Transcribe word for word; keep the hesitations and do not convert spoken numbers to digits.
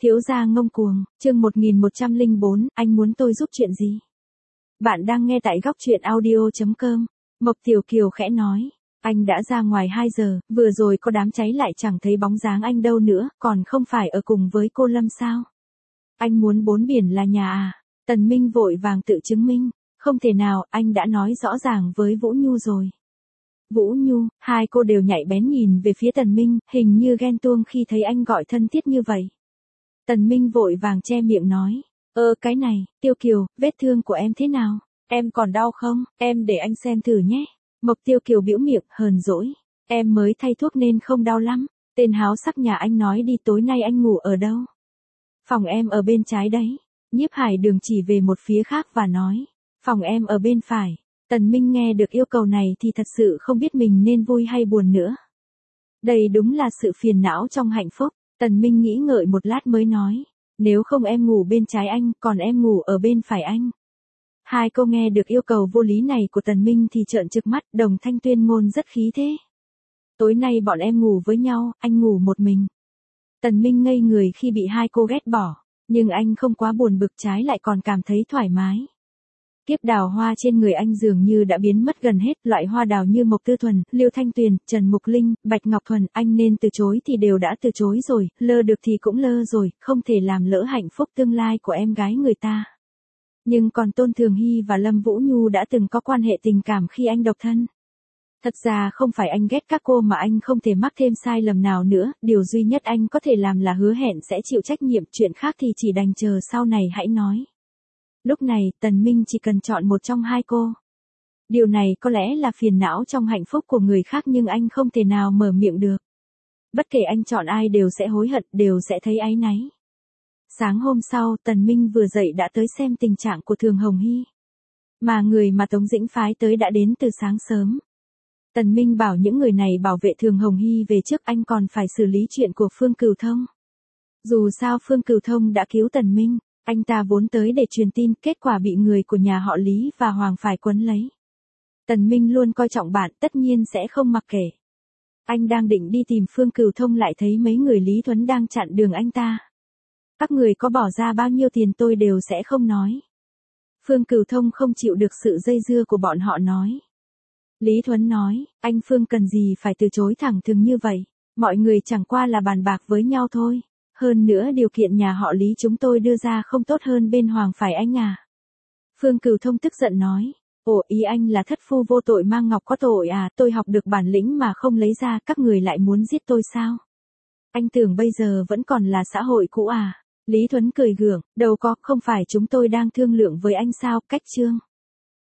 Thiếu gia ngông cuồng, chương một nghìn một trăm lẻ bốn, anh muốn tôi giúp chuyện gì? Bạn đang nghe tại góc truyện audio chấm com. Mộc Tiểu Kiều khẽ nói, anh đã ra ngoài hai giờ, vừa rồi có đám cháy lại chẳng thấy bóng dáng anh đâu nữa, còn không phải ở cùng với cô Lâm sao? Anh muốn bốn biển là nhà à? Tần Minh vội vàng tự chứng minh, không thể nào, anh đã nói rõ ràng với Vũ Nhu rồi. Vũ Nhu, hai cô đều nhạy bén nhìn về phía Tần Minh, hình như ghen tuông khi thấy anh gọi thân thiết như vậy. Tần Minh vội vàng che miệng nói, ơ cái này, Tiêu Kiều, vết thương của em thế nào? Em còn đau không? Em để anh xem thử nhé. Mộc Tiêu Kiều bĩu miệng, hờn dỗi. Em mới thay thuốc nên không đau lắm. Tên háo sắc nhà anh nói đi tối nay anh ngủ ở đâu? Phòng em ở bên trái đấy. Nhiếp Hải Đường chỉ về một phía khác và nói, phòng em ở bên phải. Tần Minh nghe được yêu cầu này thì thật sự không biết mình nên vui hay buồn nữa. Đây đúng là sự phiền não trong hạnh phúc. Tần Minh nghĩ ngợi một lát mới nói, nếu không em ngủ bên trái anh, còn em ngủ ở bên phải anh. Hai cô nghe được yêu cầu vô lý này của Tần Minh thì trợn trừng mắt, Đồng Thanh tuyên ngôn rất khí thế. Tối nay bọn em ngủ với nhau, anh ngủ một mình. Tần Minh ngây người khi bị hai cô ghét bỏ, nhưng anh không quá buồn bực, trái lại còn cảm thấy thoải mái. Kiếp đào hoa trên người anh dường như đã biến mất gần hết, loại hoa đào như Mộc Tư Thuần, Liêu Thanh Tuyền, Trần Mục Linh, Bạch Ngọc Thuần, anh nên từ chối thì đều đã từ chối rồi, lơ được thì cũng lơ rồi, không thể làm lỡ hạnh phúc tương lai của em gái người ta. Nhưng còn Tôn Thường Hy và Lâm Vũ Nhu đã từng có quan hệ tình cảm khi anh độc thân. Thật ra không phải anh ghét các cô mà anh không thể mắc thêm sai lầm nào nữa, điều duy nhất anh có thể làm là hứa hẹn sẽ chịu trách nhiệm, chuyện khác thì chỉ đành chờ sau này hãy nói. Lúc này, Tần Minh chỉ cần chọn một trong hai cô. Điều này có lẽ là phiền não trong hạnh phúc của người khác nhưng anh không thể nào mở miệng được. Bất kể anh chọn ai đều sẽ hối hận, đều sẽ thấy áy náy. Sáng hôm sau, Tần Minh vừa dậy đã tới xem tình trạng của Thường Hồng Hy. Mà người mà Tống Dĩnh phái tới đã đến từ sáng sớm. Tần Minh bảo những người này bảo vệ Thường Hồng Hy về trước, anh còn phải xử lý chuyện của Phương Cửu Thông. Dù sao Phương Cửu Thông đã cứu Tần Minh. Anh ta vốn tới để truyền tin, kết quả bị người của nhà họ Lý và Hoàng phải quấn lấy. Tần Minh luôn coi trọng bạn, tất nhiên sẽ không mặc kệ. Anh đang định đi tìm Phương Cửu Thông lại thấy mấy người Lý Thuấn đang chặn đường anh ta. Các người có bỏ ra bao nhiêu tiền tôi đều sẽ không nói. Phương Cửu Thông không chịu được sự dây dưa của bọn họ nói. Lý Thuấn nói, anh Phương cần gì phải từ chối thẳng thừng như vậy, mọi người chẳng qua là bàn bạc với nhau thôi. Hơn nữa điều kiện nhà họ Lý chúng tôi đưa ra không tốt hơn bên Hoàng phải anh à. Phương Cửu Thông tức giận nói, ồ ý anh là thất phu vô tội mang ngọc có tội à, tôi học được bản lĩnh mà không lấy ra, các người lại muốn giết tôi sao? Anh tưởng bây giờ vẫn còn là xã hội cũ à? Lý Thuấn cười gượng, đâu có, không phải chúng tôi đang thương lượng với anh sao, cách chương.